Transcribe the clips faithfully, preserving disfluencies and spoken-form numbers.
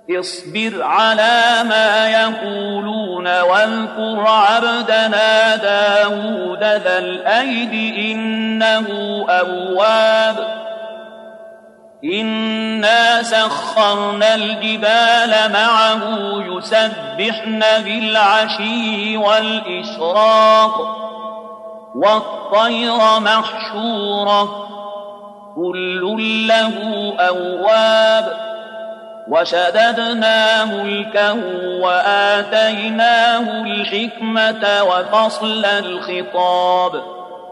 اصبر على ما يقولون واذكر عبدنا داود ذا الأيد إنه أواب إنا سخرنا الجبال معه يسبحن بالعشي والإشراق والطير محشورة كل له أواب وشددنا ملكه وآتيناه الحكمة وفصل الخطاب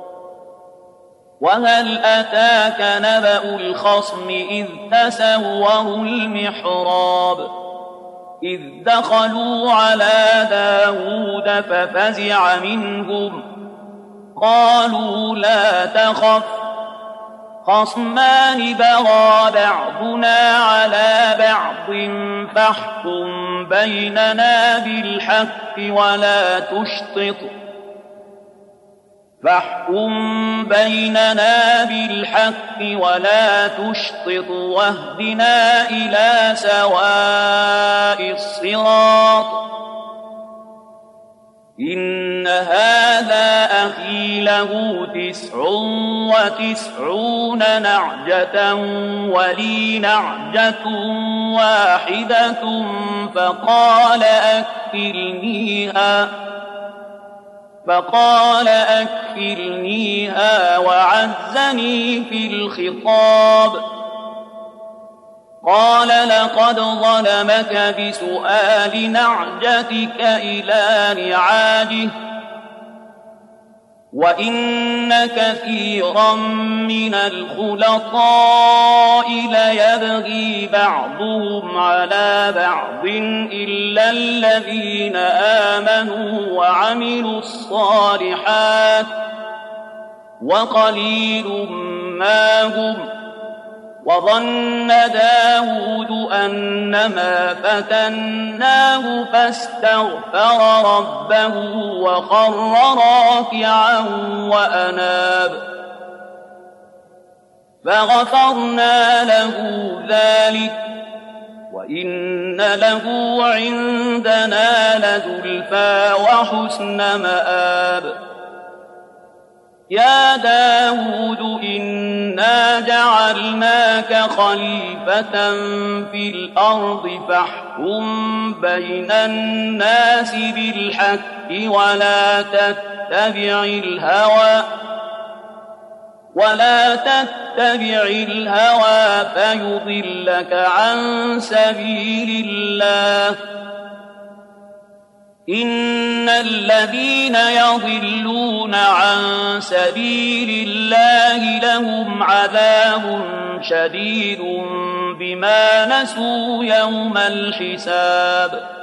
وهل أتاك نبأ الخصم إذ تسوروا المحراب إذ دخلوا على داود ففزع منهم قالوا لا تخف خصمان بغى بعضنا على بعض فاحكم بيننا بالحق ولا تشطط فاحكم بيننا بالحق ولا تشطط واهدنا إلى سواء الصراط إن هذا أخي له تسع وتسعون نعجة ولي نعجة واحدة فقال أكفلنيها فقال أكفلنيها وعزني في الخطاب قال لقد ظلمك بسؤال نعجتك إلى نعاجه وإن كثيرا من الخلطاء ليبغي بعضهم على بعض إلا الذين آمنوا وعملوا الصالحات وقليل ما هم وظن داود أنما فتناه فاستغفر ربه وخر راكعا وأناب فغفرنا له ذلك وإن له عندنا لزلفى وحسن مآب يا داود إنا جعلناك خليفة في الأرض فاحكم بين الناس بالحق ولا تتبع الهوى ولا تتبع الهوى فيضلك عن سبيل الله إن الذين يضلون عن سبيل الله لهم عذاب شديد بما نسوا يوم الحساب